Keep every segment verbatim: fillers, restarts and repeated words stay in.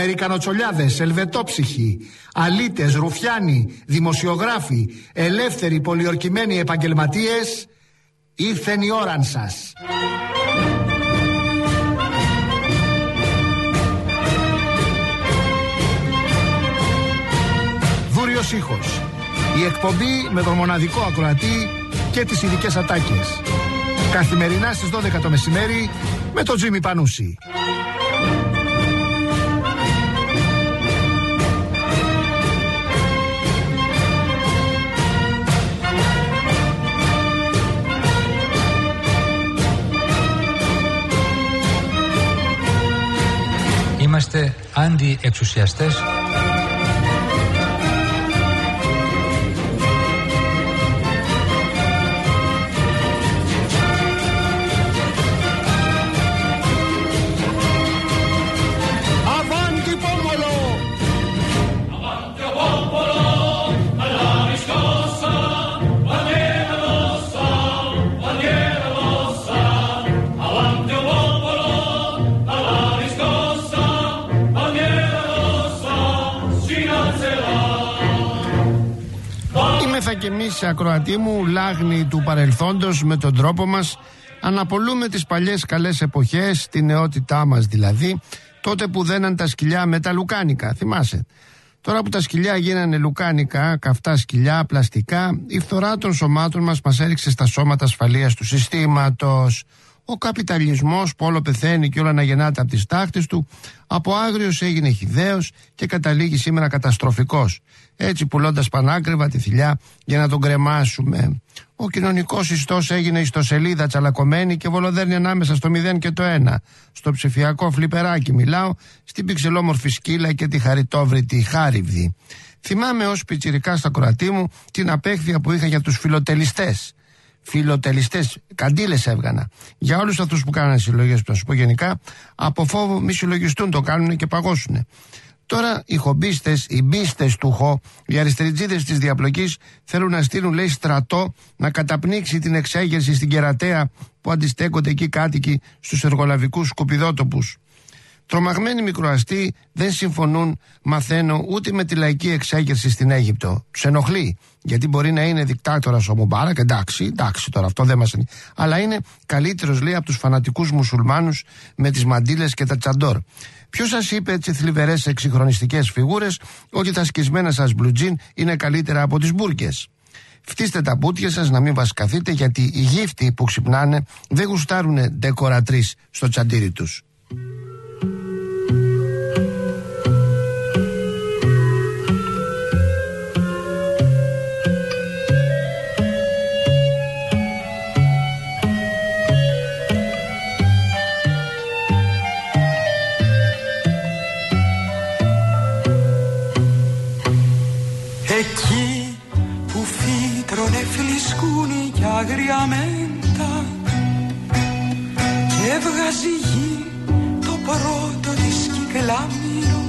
Αμερικανοτσολιάδες, ελβετόψυχοι, αλήτες, ρουφιάνοι, δημοσιογράφοι, ελεύθεροι πολιορκημένοι επαγγελματίες, ήρθεν η ώραν σας. Δούριος ήχος. Η εκπομπή με τον μοναδικό ακροατή και τις ειδικές ατάκες. Καθημερινά στις δώδεκα το μεσημέρι με τον Τζίμι Πανούση. Είμαστε αντιεξουσιαστές. Και εμείς, ακροατή μου, λάγνη του παρελθόντος, με τον τρόπο μας αναπολούμε τις παλιές καλές εποχές, τη νεότητά μας δηλαδή, τότε που δέναν τα σκυλιά με τα λουκάνικα, θυμάσαι. Τώρα που τα σκυλιά γίνανε λουκάνικα, καυτά σκυλιά, πλαστικά, η φθορά των σωμάτων μας μας έριξε στα σώματα ασφαλείας του συστήματος. Ο καπιταλισμός που όλο πεθαίνει και όλα να γεννάται από τις τάχτες του, από άγριος έγινε χυδαίος και καταλήγει σήμερα καταστροφικός. Έτσι πουλώντας πανάκριβα τη θηλιά για να τον κρεμάσουμε. Ο κοινωνικός ιστός έγινε ιστοσελίδα τσαλακωμένη και βολοδέρνει ανάμεσα στο μηδέν και το ένα. Στο ψηφιακό φλιπεράκι μιλάω, στην πιξελόμορφη σκύλα και τη χαριτόβρητη χάριβδη. Θυμάμαι ως πιτσιρικά στα κροατή μου την απέχθεια που είχα για τους φιλοτελιστές. Φιλοτελιστές, καντήλες έβγανα. Για όλους αυτούς που κάνανε συλλογές, που θα σου πω γενικά, από φόβο μη συλλογιστούν, το κάνουν και παγώσουνε. Τώρα οι χομπίστες, οι μπίστες του χω, οι αριστεριτζίδες της διαπλοκής θέλουν να στείλουν, λέει, στρατό να καταπνίξει την εξέγερση στην Κερατέα που αντιστέκονται εκεί κάτοικοι στους εργολαβικούς σκουπιδότοπους. Τρομαγμένοι μικροαστοί δεν συμφωνούν, μαθαίνω, ούτε με τη λαϊκή εξέγερση στην Αίγυπτο. Τους ενοχλεί, γιατί μπορεί να είναι δικτάτορας ο Μουμπάρακ, εντάξει, εντάξει τώρα, αυτό δεν μας είναι. Αλλά είναι καλύτερος, λέει, από τους φανατικούς μουσουλμάνους με τις μαντίλες και τα τσαντόρ. Ποιος σας είπε, έτσι θλιβερές εξυγχρονιστικές φιγούρες, ότι τα σκισμένα σας μπλουτζίν είναι καλύτερα από τις μπουρκες? Φτύστε τα μπούτια σας να μην βασκαθείτε, γιατί οι γύφτοι που ξυπνάνε δεν γουστάρουνε ντεκορατρίς στο τσαντήρι τους. Εκεί που φύτρωνε φλισκούνι κι άγρια μέντα και έβγαζε η γη το πρώτο της κυκλάμινο,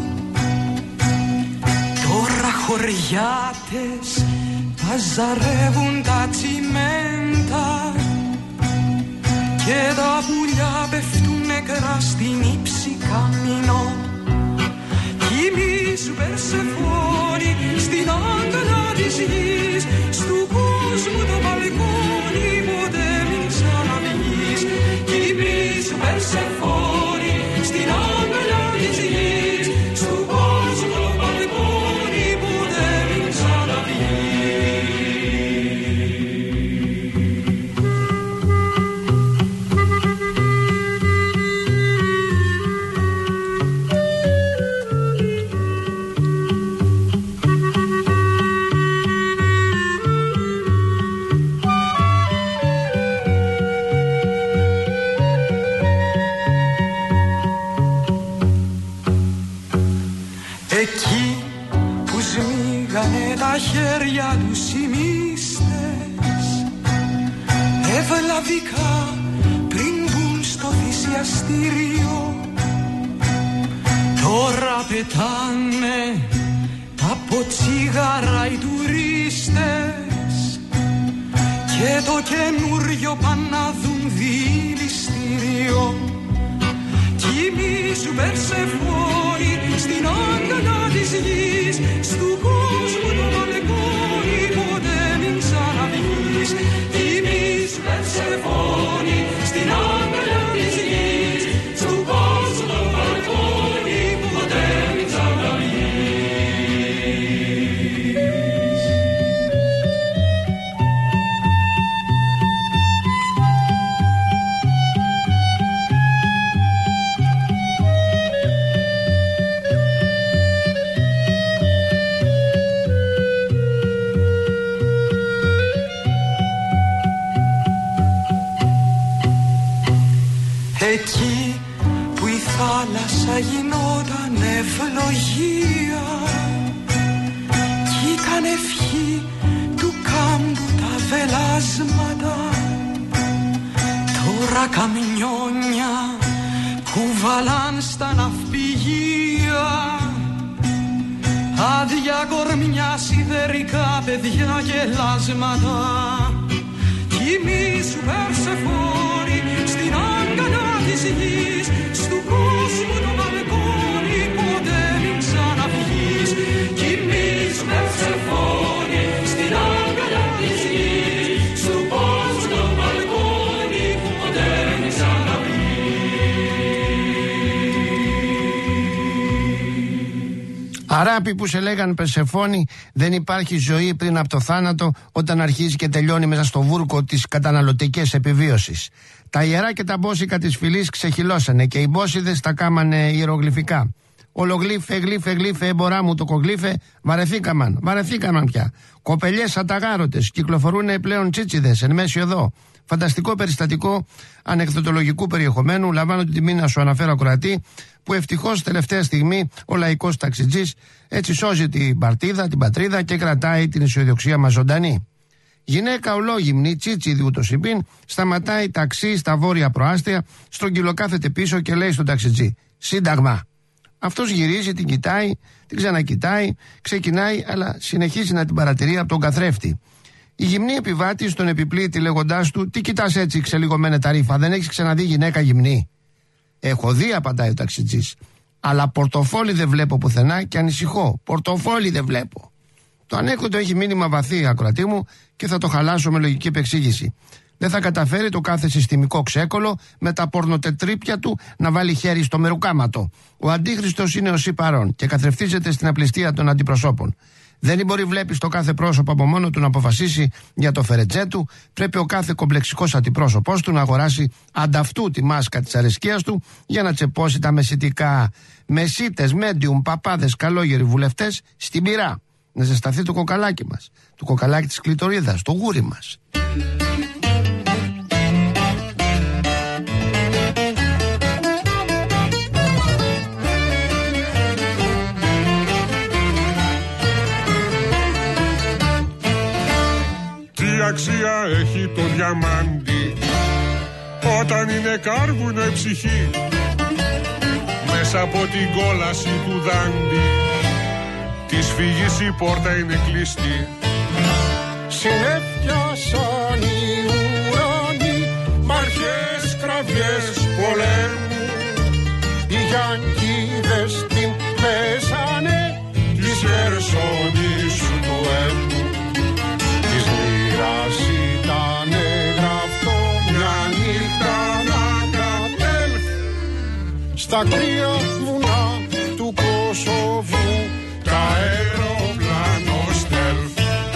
τώρα χωριάτες παζαρεύουν τα τσιμέντα και τα πουλιά πέφτουν νεκρά στην ύψη καμίνο. Κοιμήσου Περσεφόνη στην άγκαλα της γης, στου κόσμου το μπαλκόνι ποτέ μην ξαναβγείς. Κοιμήσου Περσεφόνη στην άγκαλα της γης, στου κόσμου το μπαλκόνι ποτέ μην ξαναβγείς. Εκεί που σμίγανε τα χέρια τους οι μύστες, ευλαβικά πριν μπουν στο θυσιαστήριο, τώρα πετάνε από τσίγαρα οι τουρίστες και το καινούριο πάνε να δουν δηληστήριο. Κοιμήσου Περσεφόνη στην της γης, στου κόσμου το μπαλκόνι ποτέ μην ξαναβγείς. Κοιμήσου Περσεφόνη στην αγκαλιά της γης, στου κόσμου το μπαλκόνι ποτέ μην ξαναβγείς. Εκεί που η θάλασσα γινόταν ευλογία κι ήταν ευχή του κάμπου τα βελάσματα, τώρα καμινιόνια κουβαλάν στα ναυπηγεία άδεια κορμιά, σιδερικά παιδιά και λάσματα. Κοιμήσου Περσεφόνη στην αγκαλιά της γης, στου κόσμου το μπαλκόνι ποτέ μην ξαναβγείς. Κοιμήσου Περσεφόνη στην αγκαλιά της γης, στου κόσμου το μπαλκόνι ποτέ μην ξαναβγείς. Αράπη που σε λέγαν Περσεφόνη, δεν υπάρχει ζωή πριν από το θάνατο, όταν αρχίζει και τελειώνει μέσα στο βούρκο της καταναλωτικής επιβίωσης. Τα ιερά και τα μπόσικα της φυλής ξεχυλώσανε και οι μπόσιδες τα κάμανε ιερογλυφικά. Ολογλύφε, γλύφε, γλύφε, εμπορά μου το κογλύφε, βαρεθήκαμαν, βαρεθήκαμαν πια. Κοπελιές αταγάρωτες, κυκλοφορούν πλέον τσίτσιδες εν μέση οδό. Φανταστικό περιστατικό ανεκδοτολογικού περιεχομένου, λαμβάνω την τιμή να σου αναφέρω ακροατή, που ευτυχώς τελευταία στιγμή ο λαϊκός ταξιτζής έτσι σώζει την παρτίδα, την πατρίδα και κρατάει την αισιοδοξία μας ζωντανή. Γυναίκα ολόγυμνη, τσίτσιδη ούτως υπήν, σταματάει ταξί στα βόρεια προάστια, στρογγυλοκάθεται πίσω και λέει στον ταξιτζή: Σύνταγμα. Αυτός γυρίζει, την κοιτάει, την ξανακοιτάει, ξεκινάει, αλλά συνεχίζει να την παρατηρεί από τον καθρέφτη. Η γυμνή επιβάτης τον επιπλήττει λέγοντάς του: Τι κοιτάς έτσι ξελιγωμένε τα ρήφα, δεν έχεις ξαναδεί γυναίκα γυμνή? Έχω δει, απαντάει ο ταξιτζής, αλλά πορτοφόλι δεν βλέπω πουθενά και ανησυχώ. Πορτοφόλι δεν βλέπω. Το ανέκδοτο έχει μήνυμα βαθύ, ακροατή μου, και θα το χαλάσω με λογική επεξήγηση. Δεν θα καταφέρει το κάθε συστημικό ξέκολο με τα πορνοτετρίπια του να βάλει χέρι στο μερουκάματο. Ο αντίχριστος είναι ο σύ παρών και καθρεφτίζεται στην απληστία των αντιπροσώπων. Δεν μπορεί, βλέπει, το κάθε πρόσωπο από μόνο του να αποφασίσει για το φερετζέ του. Πρέπει ο κάθε κομπλεξικός αντιπρόσωπός του να αγοράσει ανταυτού τη μάσκα της αρεσκίας του για να τσεπώσει τα μεσητικά. Μεσίτες, μέντιουμ, παπάδες, καλόγεροι βουλευτές στην πυρά. Να ζεσταθεί το κοκαλάκι μας, το κοκαλάκι της κλειτορίδας, το γούρι μας. Τι αξία έχει το διαμάντι όταν είναι κάρβουνο η ψυχή, μέσα από την κόλαση του δάντη της φυγής η πόρτα είναι κλειστή. Συνέφιασαν οι ουρανοί μ' αρχές κραυγές πολέμου, οι Γιανκίδες την πέσανε της Χερσονήσου του έμμου. Της λύρας ήτανε γραφτό μια νύχτα να κατέλθει στα κρύα βουνά του Κωσοβού τα αεροπλάνο στέλθ.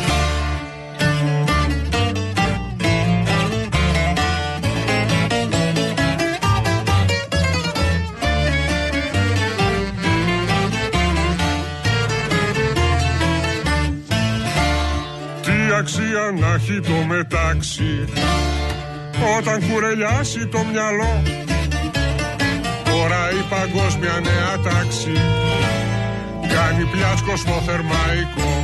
Τι αξία να έχει το μετάξι όταν κουρελιάσει το μυαλό, τώρα η παγκόσμια νέα τάξη κάνει πια σκοσμοθερμαϊκό.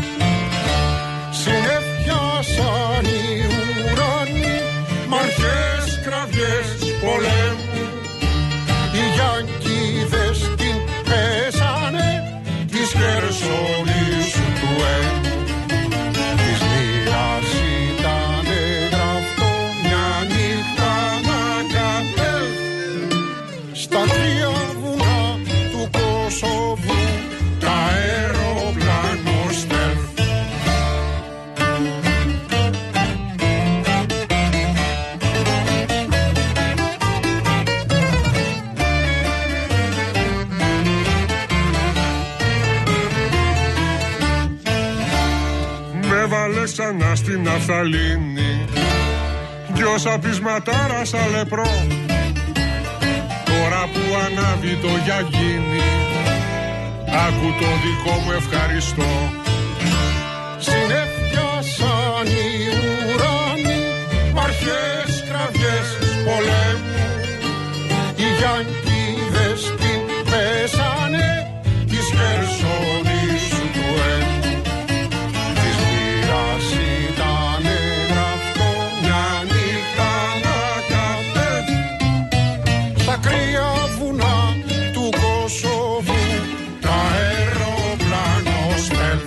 Συνέφιασαν οι ουρανοί μ' αρχές κραυγές πολέμου, οι Γιανκίδες την πέσανε της Χερσονήσου του έμμου. Της λύρας ήτανε γραφτό μια νύχτα να κατέλθει στα κρύα βουνά του Κωσοβού τα αεροπλάνα. ξανά στην ναφθαλίνη. Γιώσα της ματάρας αλεπρό, τώρα που ανάβει το γιαγίνι, άκου το δικό μου ευχαριστώ. Συνέφιασαν οι ουρανοί, μαρχές, κραυγές πολέμου. Οι Γιάνκηδες την πέσανε, της Χερσονήσου του έμου. Της πυράς ήτανε γραφτό μια νύχτα να κατέβει στα κρύα βουνά του Κωσοβού τα αεροπλάνο στέλνει.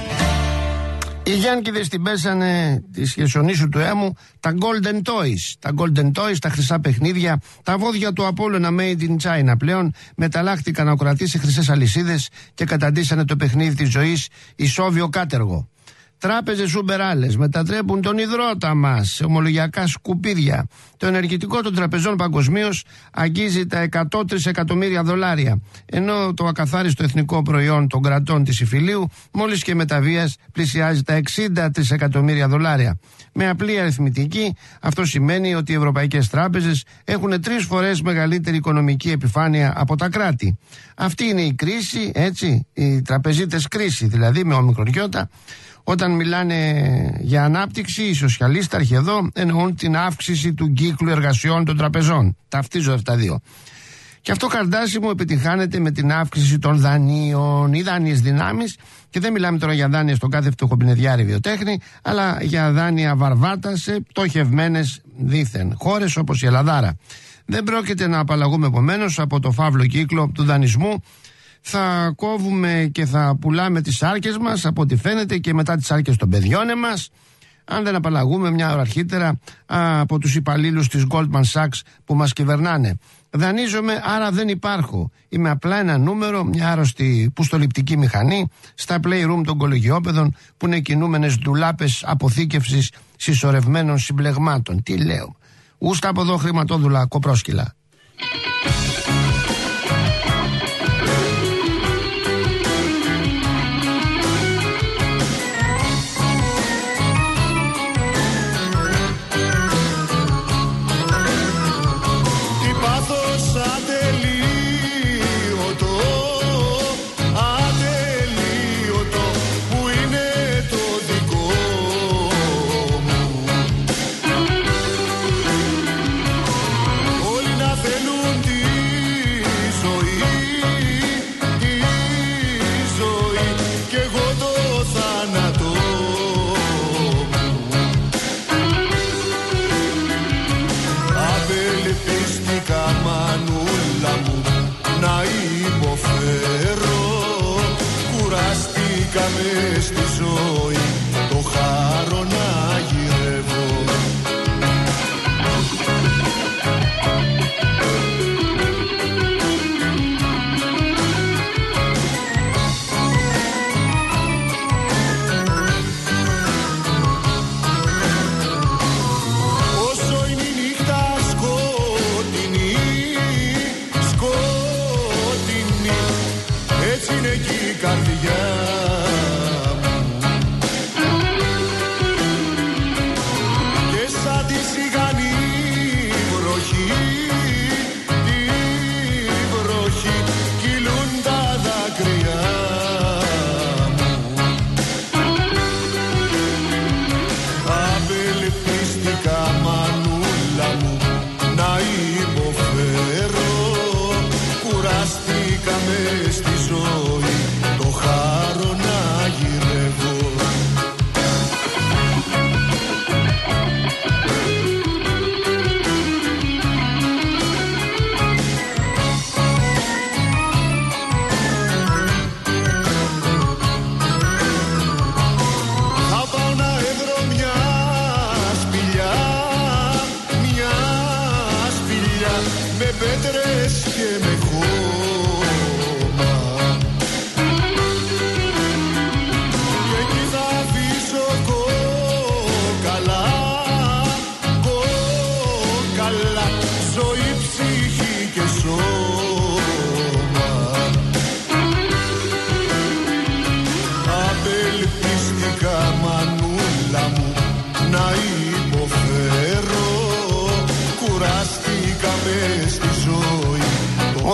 Οι Γιάνκηδες την πέσανε της Χερσονήσου του έμου τα Golden Toys. Τα Golden Toys, τα χρυσά παιχνίδια, τα βόδια του Απόλλωνα Made in China πλέον μεταλλάχτηκαν ακροατή σε χρυσές αλυσίδες και καταντήσανε το παιχνίδι της ζωής ισόβιο κάτεργο. Τράπεζες ουμπεράλες μετατρέπουν τον υδρότα μας σε ομολογιακά σκουπίδια. Το ενεργητικό των τραπεζών παγκοσμίως αγγίζει τα εκατό τρισεκατομμύρια δολάρια, ενώ το ακαθάριστο εθνικό προϊόν των κρατών της Ιφιλίου μόλις και με τα βίας πλησιάζει τα εξήντα τρισεκατομμύρια δολάρια. Με απλή αριθμητική, αυτό σημαίνει ότι οι ευρωπαϊκές τράπεζες έχουν τρεις φορές μεγαλύτερη οικονομική επιφάνεια από τα κράτη. Αυτή είναι η κρίση, έτσι, οι τραπεζίτες κρίση, δηλαδή με ομικρονιώτα. Όταν μιλάνε για ανάπτυξη, οι σοσιαλίσταρχοι εδώ εννοούν την αύξηση του κύκλου εργασιών των τραπεζών. Ταυτίζω αυτά τα δύο. Και αυτό, Καρδάση μου, επιτυγχάνεται με την αύξηση των δανείων ή δάνειες δυνάμεις. Και δεν μιλάμε τώρα για δάνεια στον κάθε φτωχοπινεδιάρη βιοτέχνη, αλλά για δάνεια βαρβάτα σε πτωχευμένες δήθεν χώρες όπως η Ελλαδάρα. Δεν πρόκειται να απαλλαγούμε επομένως από το φαύλο κύκλο του δανεισμού. Θα κόβουμε και θα πουλάμε τις σάρκες μας, από ό,τι φαίνεται, και μετά τις σάρκες των παιδιών μας, αν δεν απαλλαγούμε μια ώρα αρχίτερα από τους υπαλλήλους της Goldman Sachs που μας κυβερνάνε. Δανείζομαι, άρα δεν υπάρχω. Είμαι απλά ένα νούμερο, μια άρρωστη πουστοληπτική μηχανή στα playroom των κολεγιόπαιδων που είναι κινούμενες ντουλάπες αποθήκευσης συσσωρευμένων συμπλεγμάτων. Τι λέω. Ούστα από εδώ χρηματόδουλα κοπρόσκυλα. Κουραστήκαμε στη ζωή το χάρο να γυρεύω. Όσο είναι η νύχτα σκοτεινή, σκοτεινή, έτσι είναι και η καρδιά. Στη ζωή το χάρο να γυρεύω.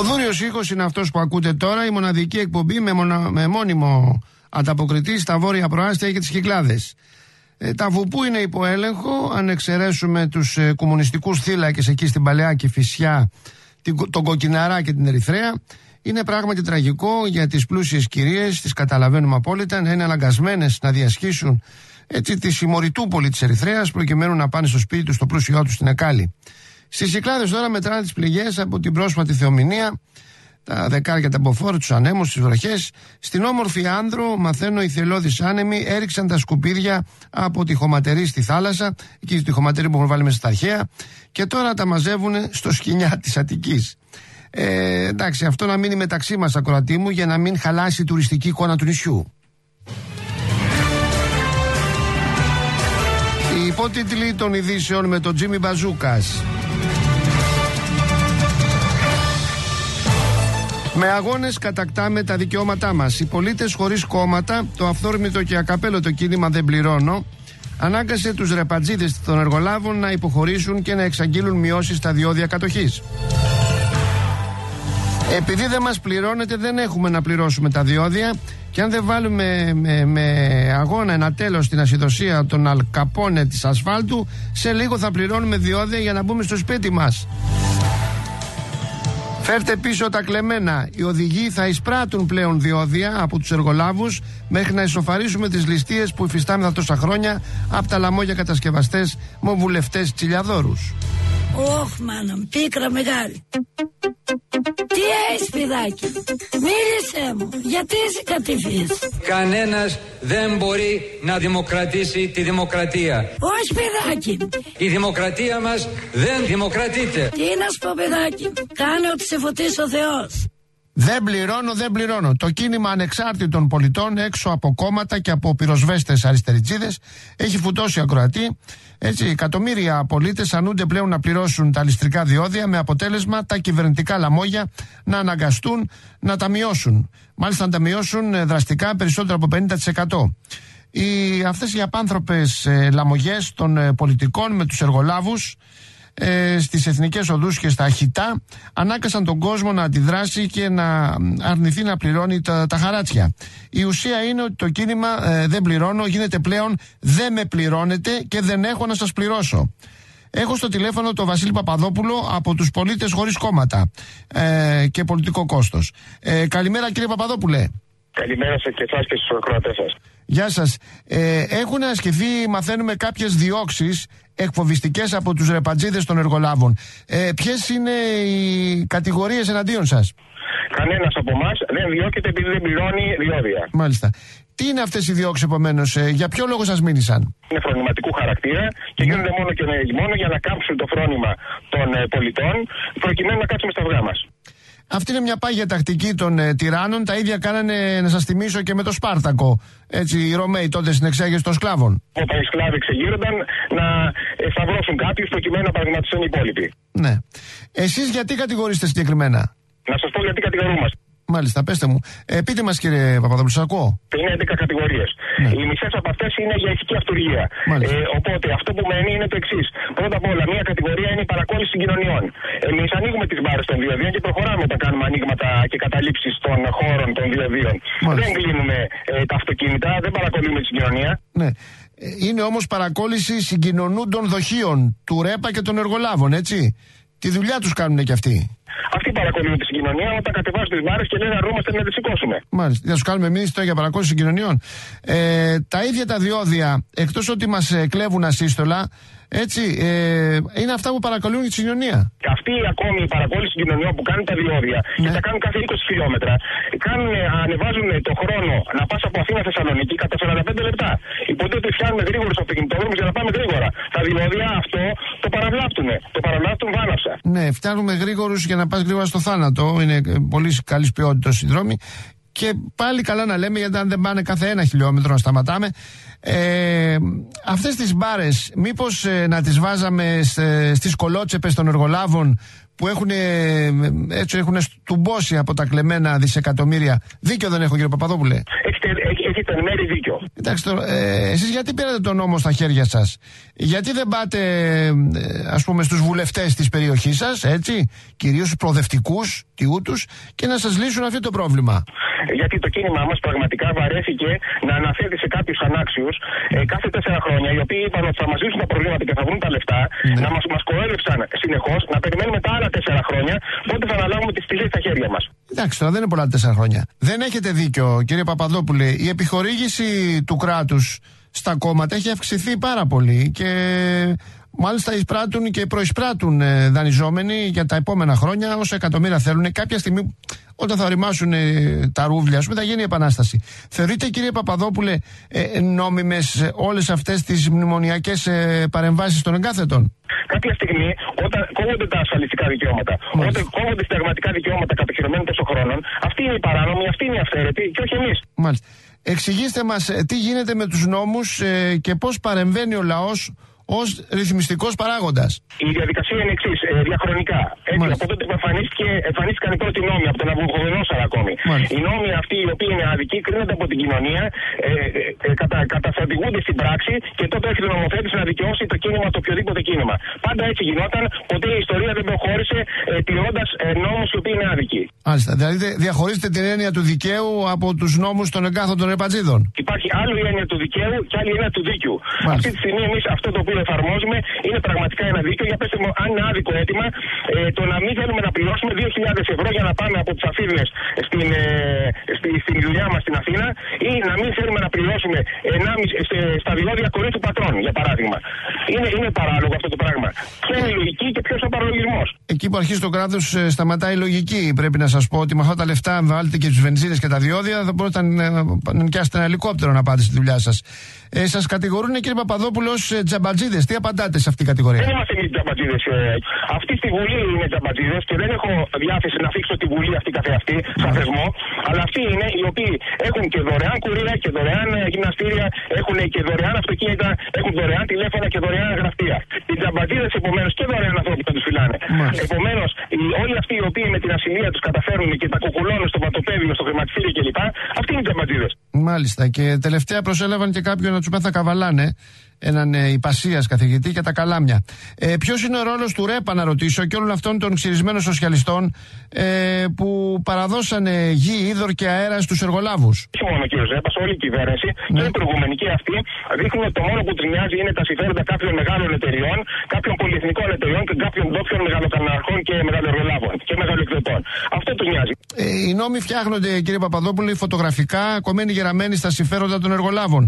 Ο Δούριος ήχος είναι αυτός που ακούτε τώρα, η μοναδική εκπομπή με, μονα... με μόνιμο ανταποκριτή στα βόρεια προάστια και τις Κυκλάδες. Ε, τα Βουπού είναι υπό έλεγχο, αν εξαιρέσουμε τους ε, κομμουνιστικούς θύλακες εκεί στην Παλαιά Κηφισιά, την, τον Κοκκιναρά και την Ερυθρέα. Είναι πράγματι τραγικό για τις πλούσιες κυρίες, τις καταλαβαίνουμε απόλυτα, να είναι αναγκασμένες να διασχίσουν έτσι τη Συμμοριτούπολη της Ερυθρέας προκειμένου να πάνε στο σπίτι τους, στο πλούσιό τους στην Εκάλη. Στις Κυκλάδες τώρα μετράνε τις πληγές από την πρόσφατη θεομηνία, τα δεκάρια, τα μποφόρ, τους ανέμους, τις βροχές. Στην όμορφη Άνδρο, μαθαίνω, οι θελώδεις άνεμοι έριξαν τα σκουπίδια από τη χωματερή στη θάλασσα, εκεί τη χωματερή που έχουν βάλει μέσα στα αρχαία, και τώρα τα μαζεύουν στο σκοινιά της Αττικής. Ε, εντάξει, αυτό να μείνει μεταξύ μας, ακροατή μου, για να μην χαλάσει η τουριστική εικόνα του νησιού. Οι υπότιτλοι των ειδήσεων με τον Τζίμι Μπαζούκας. Με αγώνες κατακτάμε τα δικαιώματά μας. Οι πολίτες χωρίς κόμματα, το αυθόρμητο και ακαπέλωτο κίνημα «Δεν πληρώνω», ανάγκασε τους ρεπατζίδες των εργολάβων να υποχωρήσουν και να εξαγγείλουν μειώσεις στα διόδια κατοχής. Επειδή δεν μας πληρώνετε, δεν έχουμε να πληρώσουμε τα διόδια, και αν δεν βάλουμε με, με αγώνα ένα τέλος στην ασυδοσία των αλκαπώνε της ασφάλτου, σε λίγο θα πληρώνουμε διόδια για να μπούμε στο σπίτι μας. Φέρτε πίσω τα κλεμμένα. Οι οδηγοί θα εισπράττουν πλέον διόδια από τους εργολάβους μέχρι να ισοφαρίσουμε τις ληστείες που υφιστάμεθα τόσα χρόνια από τα λαμόγια κατασκευαστές με βουλευτές τσιλιαδόρους. Ωχ, μάνα μου, πίκρα μεγάλη. Τι έχεις, παιδάκι? Μίλησέ μου, γιατί είσαι κατηφής? Κανένας δεν μπορεί να δημοκρατήσει τη δημοκρατία. Όχι, παιδάκι. Η δημοκρατία μας δεν δημοκρατείται. Τι να σου πω, παιδάκι? Κάνε ό,τι σε φωτίσει ο Θεός. Δεν πληρώνω, δεν πληρώνω. Το κίνημα ανεξάρτητων πολιτών έξω από κόμματα και από πυροσβέστες αριστεριτσίδες έχει φουτώσει ακροατή. Έτσι, εκατομμύρια πολίτες αρνούνται πλέον να πληρώσουν τα ληστρικά διόδια, με αποτέλεσμα τα κυβερνητικά λαμόγια να αναγκαστούν να τα μειώσουν. Μάλιστα να τα μειώσουν δραστικά, περισσότερο από πενήντα τοις εκατό. Οι, αυτές οι απάνθρωπες ε, λαμογές των ε, πολιτικών με τους εργολάβους ε, στις εθνικές οδούς και στα χιτά ανάγκασαν τον κόσμο να αντιδράσει και να αρνηθεί να πληρώνει τα, τα χαράτσια. Η ουσία είναι ότι το κίνημα ε, «Δεν πληρώνω» γίνεται πλέον «Δεν με πληρώνετε και δεν έχω να σας πληρώσω». Έχω στο τηλέφωνο τον Βασίλη Παπαδόπουλο από τους Πολίτες Χωρίς Κόμματα ε, και Πολιτικό Κόστος. Ε, καλημέρα, κύριε Παπαδόπουλε. Καλημέρα σε και εσάς και στους ακροατές σας. Γεια σας. Ε, έχουν ασκηθεί, μαθαίνουμε, κάποιες διώξεις εκφοβιστικές από τους ρεπατζίδες των εργολάβων. Ε, ποιες είναι οι κατηγορίες εναντίον σας? Κανένας από εμάς δεν διώκεται επειδή δεν πληρώνει διόδια. Μάλιστα. Τι είναι αυτές οι διώξεις επομένως, ε, για ποιο λόγο σας μίλησαν? Είναι φρονηματικού χαρακτήρα και γίνονται μόνο και μόνο για να κάψουν το φρόνημα των ε, πολιτών, προκειμένου να κάτσουμε στα αυγά μας. Αυτή είναι μια πάγια τακτική των ε, τυράννων. Τα ίδια κάνανε, να σας θυμίσω, και με το Σπάρτακο. Έτσι, οι Ρωμαίοι τότε στην εξέγερση των σκλάβων. Όταν οι σκλάβοι εξεγείρονταν, να σταυρώσουν κάποιους προκειμένου να πραγματιστούν οι υπόλοιποι. Ναι. Εσείς γιατί κατηγορείστε συγκεκριμένα? Να σας πω γιατί κατηγορούμαστε. Μάλιστα, πέστε μου. Ε, πείτε μας, κύριε Παπαδόπουλο, σας ακούω. Είναι έντεκα κατηγορίες. Ναι. Οι μισές από αυτές είναι για ηθική αυτουργία. Ε, οπότε αυτό που μένει είναι το εξής. Πρώτα απ' όλα, μία κατηγορία είναι η παρακόλληση συγκοινωνιών. Εμείς ανοίγουμε τις μπάρες των διοδίων και προχωράμε όταν κάνουμε ανοίγματα και καταλήψεις των χώρων των διοδίων. Δεν κλείνουμε ε, τα αυτοκίνητα, δεν παρακολουθούμε τη συγκοινωνία. Ναι. Είναι όμως παρακόλληση συγκοινωνούντων δοχείων του ΡΕΠΑ και των εργολάβων, έτσι. Τη δουλειά τους κάνουν και αυτοί. Αυτοί παρακολουθούν τη συγκοινωνία όταν κατεβάζουν τις μπάρες και λένε αρνούμαστε να τις σηκώσουμε. Μάλιστα. Θα τους κάνουμε εμείς τώρα για παρακολούθηση συγκοινωνιών. Ε, τα ίδια τα διόδια, εκτός ότι μας ε, κλέβουν ασύστολα, έτσι, ε, είναι αυτά που παρακολουθούν τη συγκοινωνία. Και αυτή ακόμη η παρακολούθηση συγκοινωνιών που κάνουν τα διόδια, ναι, και τα κάνουν κάθε είκοσι χιλιόμετρα, κάνουν, ανεβάζουν το χρόνο να πας από Αθήνα Θεσσαλονίκη κατά σαράντα πέντε λεπτά. Υποτίθεται ότι φτιάχνουμε γρήγορους αυτοκινητόδρομους για να πάμε γρήγορα. Τα διόδια αυτό το παραβλάπτουν. Το παραβλάπτουν βάναυσα. Ναι, φτιάχνουμε γρήγορους για να πας γρήγορα στο θάνατο. Είναι πολύ καλής ποιότητας οι δρόμοι. Και πάλι καλά να λέμε, γιατί αν δεν πάνε κάθε ένα χιλιόμετρο να σταματάμε. Ε, αυτές τις μπάρες μήπως ε, να τις βάζαμε σε, στις κολότσεπες των εργολάβων που έχουν, ε, έτσι έχουν στουμπώσει από τα κλεμμένα δισεκατομμύρια? Δίκιο δεν έχω, κύριε Παπαδόπουλε? Έχετε, έχετε εν μέρει δίκιο. Εντάξει τώρα, ε, εσείς γιατί πήρατε τον νόμο στα χέρια σας? Γιατί δεν πάτε, ε, ας πούμε, στους βουλευτές της περιοχής σας, έτσι, κυρίως τους προοδευτικούς τιού τους, και να σας λύσουν αυτό το πρόβλημα? Γιατί το κίνημά μας πραγματικά βαρέθηκε να αναθέτει σε κάποιους ανάξιους ε, κάθε τέσσερα χρόνια, οι οποίοι είπαν ότι θα μας λύσουν τα προβλήματα και θα βρουν τα λεφτά, ναι. να μας, μας κορέλευσαν συνεχώς, να περιμένουμε τα άλλα τέσσερα χρόνια, πότε θα αναλάβουμε τις στήλες στα χέρια μας. Εντάξει, τώρα δεν είναι πολλά τέσσερα χρόνια. Δεν έχετε δίκιο, κύριε Παπαδόπουλε. Η επιχορήγηση του κράτους στα κόμματα έχει αυξηθεί πάρα πολύ και μάλιστα εισπράττουν και προεισπράττουν ε, δανειζόμενοι για τα επόμενα χρόνια όσα εκατομμύρια θέλουν. Κάποια στιγμή, όταν θα οριμάσουν ε, τα ρούβλια, ας πούμε, θα γίνει η επανάσταση. Θεωρείτε, κύριε Παπαδόπουλε, ε, νόμιμες ε, όλες αυτές τις μνημονιακές ε, παρεμβάσεις των εγκάθετων? Κάποια στιγμή, όταν κόβονται τα ασφαλιστικά δικαιώματα, Μάλιστα. όταν κόβονται συνταγματικά δικαιώματα κατοχυρωμένων τόσο χρόνων, αυτή είναι η παράνομη, αυτή είναι η αυθαίρετη και όχι εμείς. Μάλιστα. Εξηγήστε μας ε, τι γίνεται με τους νόμους ε, και πώς παρεμβαίνει ο λαός ως ρυθμιστικός παράγοντας. Η διαδικασία είναι εξής, ε, διαχρονικά. Έτσι, από τότε που εμφανίστηκαν οι πρώτοι νόμοι, από τον Ναβουχοδονόσορ ακόμη. Μάλιστα. Οι νόμοι αυτοί, οι οποίοι είναι αδικοί, κρίνονται από την κοινωνία, ε, ε, κατα, καταστρατηγούνται στην πράξη και τότε έρχεται ο νομοθέτης να δικαιώσει το κίνημα, το οποιοδήποτε κίνημα. Πάντα έτσι γινόταν, ποτέ η ιστορία δεν προχώρησε ε, τηρώντας ε, νόμους οι οποίοι είναι άδικοι. Μάλιστα. Δηλαδή διαχωρίζετε την έννοια του δικαίου από τους νόμους των εγκάθετων ρεπατζίδων. Υπάρχει άλλη έννοια του δικαίου και άλλη έννοια του δίκαιου. Μάλιστα. Αυτή τη στιγμή εμείς αυτό το οποίο εφαρμόζουμε είναι πραγματικά ένα δίκαιο. Για πέστε μου, αν είναι άδικο αίτημα, ε, το να μην θέλουμε να πληρώσουμε δύο χιλιάδες ευρώ για να πάμε από τις Αφήνες στην, ε, στη, στην δουλειά μας στην Αθήνα, ή να μην θέλουμε να πληρώσουμε ενάμιση, σε, στα διόδια Κορίνθου Πατρών, για παράδειγμα. Είναι, είναι παράλογο αυτό το πράγμα. Ποια είναι η λογική και ποιος είναι ο παραλογισμός? Εκεί που αρχίζει το κράτος, ε, σταματάει η λογική. Πρέπει να σας πω ότι με αυτά τα λεφτά, αν βάλετε και τις βενζίνες και τα διόδια, θα μπορείτε να, να νοικιάσετε ένα ελικόπτερο να πάτε στη δουλειά σας. Ε, σας κατηγορούν, κύριε Παπαδόπουλο, ως ε, τζαμπατζίδες. Τι απαντάτε σε αυτή την κατηγορία? Δεν είμαστε εμείς τζαμπατζίδες. Ε, αυτοί στη Βουλή είναι τζαμπατζίδες και δεν έχω διάθεση να θίξω τη Βουλή αυτή καθεαυτή, σαν θεσμό. Αλλά αυτοί είναι οι οποίοι έχουν και δωρεάν κουρία και δωρεάν γυμναστήρια, έχουν και δωρεάν αυτοκίνητα, έχουν δωρεάν τηλέφωνα και δωρεάν γραφεία. Οι τζαμπατζίδες επομένως και δωρεάν ανθρώποι θα τους φυλάνε. Επομένως, όλοι αυτοί οι οποίοι με την ασυλία τους καταφέρουν και τα κουκουλώνουν στο βατοπέδιο, στο χρηματιστήριο κλπ. Αυτοί είναι οι τζαμπατζίδες. Μάλιστα. Και τελευταία προσέλαβαν και κάποιον να τους πέθα καβαλάνε. Έναν ε, υπασίας καθηγητή και τα καλάμια. Ε, ποιος είναι ο ρόλος του ΡΕΠΑ, να ρωτήσω, και όλων αυτών των ξυρισμένων σοσιαλιστών ε, που παραδώσανε γη, είδωρ και αέρα στους εργολάβους? Όχι μόνο ο κ. ΡΕΠΑ, όλη η κυβέρνηση, ναι, και οι προηγούμενοι και αυτοί δείχνουν ότι το μόνο που τους νοιάζει είναι τα συμφέροντα κάποιων μεγάλων εταιριών, κάποιων πολυεθνικών εταιριών και κάποιων ντόπιων μεγαλοκαναρχών και μεγαλοεργολάβων και μεγαλοεκδοτών. Αυτό τους νοιάζει. Ε, οι νόμοι φτιάχνονται, κύριε Παπαδόπουλε, φωτογραφικά, κομμένοι γραμμένοι στα συμφέροντα των εργολάβων.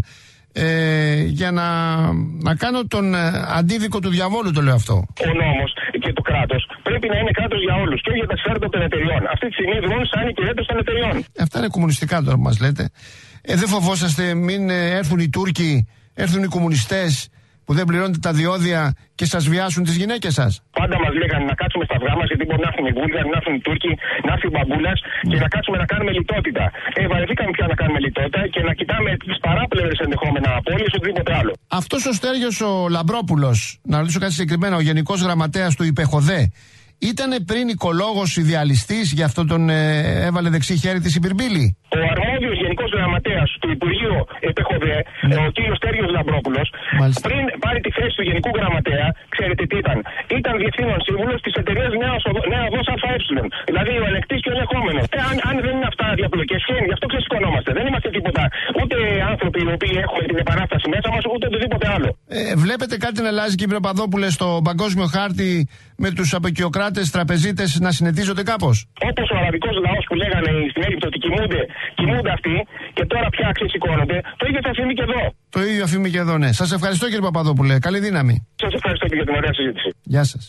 Ε, για να, να κάνω τον ε, αντίδικο του διαβόλου, το λέω αυτό. Ο νόμος και το κράτος πρέπει να είναι κράτος για όλους και για τα συμφέροντα των εταιριών. Αυτή τη στιγμή δρούν σαν υπηρέτες των εταιριών. Αυτά είναι κομμουνιστικά τώρα που μας λέτε. Ε, δεν φοβόσαστε μην ε, έρθουν οι Τούρκοι, έρθουν οι κομμουνιστές που δεν πληρώνετε τα διόδια και σας βιάσουν τις γυναίκες σας? Πάντα μας λέγανε να κάτσουμε στα αυγά μας, γιατί μπορεί να έρθουν οι Βούλγαροι, να έρθουν οι Τούρκοι, να έρθει ο Μπαμπούλας και να κάτσουμε να κάνουμε λιτότητα. Ε, βαρεθήκαμε πια να κάνουμε λιτότητα και να κοιτάμε τις παράπλευρες ενδεχόμενα απώλειες ή οτιδήποτε άλλο. Αυτός ο Στέργιος ο Λαμπρόπουλος, να ρωτήσω κάτι συγκεκριμένα, ο Γενικός Γραμματέας του ΙΠΕΧΟΔΕ, ήτανε πριν οικολόγος ιδεαλιστής, γι' αυτό τον ε, έβαλε δεξί χέρι της Υπηρμπίλη? Ο αρμόδιος Γενικός Γραμματέας του Υπουργείου ΕΠΕΧΟΔΕ, ναι, ο κ. Στέργιος Λαμπρόπουλος, Μάλιστα. πριν πάρει τη θέση του Γενικού Γραμματέα, ξέρετε τι ήταν? Ήταν διευθύνων σύμβουλος της εταιρείας Νέα Οδός ΑΕ. Δηλαδή ο ελεκτής και ο ελεγχόμενος. Ε, αν, αν δεν είναι αυτά διαπλοκές, γι' αυτό ξεσηκωνόμαστε. Δεν είμαστε τίποτα. Ούτε άνθρωποι οι οποίοι έχουμε την επανάσταση μέσα μας, ούτε οτιδήποτε άλλο. Ε, βλέπετε κάτι να αλλάζει, κύριε Παπαδόπουλε, στο παγκόσμιο χάρτη με τους απεικιοκράτες τραπεζίτες να συνετίζονται κάπως? Όπως ο αραβικός λαός που λέγανε στην Αίγυπτο ότι κοιμούνται, κοιμούνται αυτοί και τώρα πια ξεσηκώνονται, το ίδιο θα συμβεί και εδώ. Το ίδιο αφήνει και εδώ, ναι. Σας ευχαριστώ, κύριε Παπαδόπουλε. Καλή δύναμη. Σας ευχαριστώ και για την ωραία συζήτηση. Γεια σας.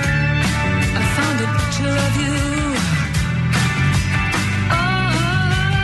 Oh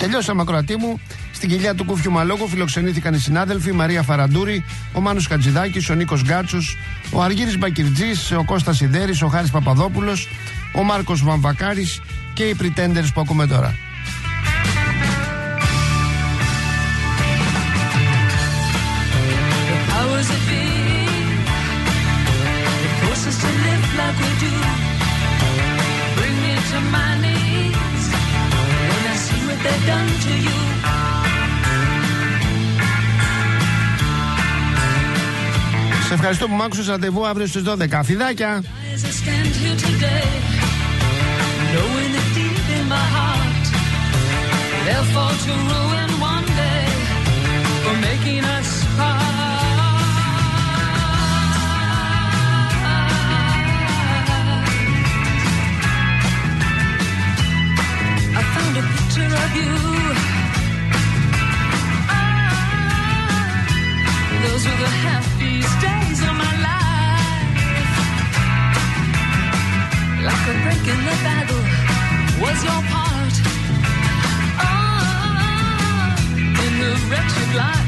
Τελειώσαμε, ακροατή μου. Στην κοιλιά του Κούφιου Μαλόγου φιλοξενήθηκαν οι συνάδελφοι Μαρία Φαραντούρη, ο Μάνος Χατζηδάκης, ο Νίκος Γκάτσος, ο Αργύρης Μπακυρτζής, ο Κώστας Σιδέρης, ο Χάρης Παπαδόπουλος, ο Μάρκος Βαμβακάρης και οι Pretenders που ακούμε τώρα. Σε ευχαριστώ που μ' άκουσες. Ραντεβού αύριο στις δώδεκα. Φιδάκια! Of you, those were the happiest days of my life. Like a break in the battle was your part. Oh, in the wretched life.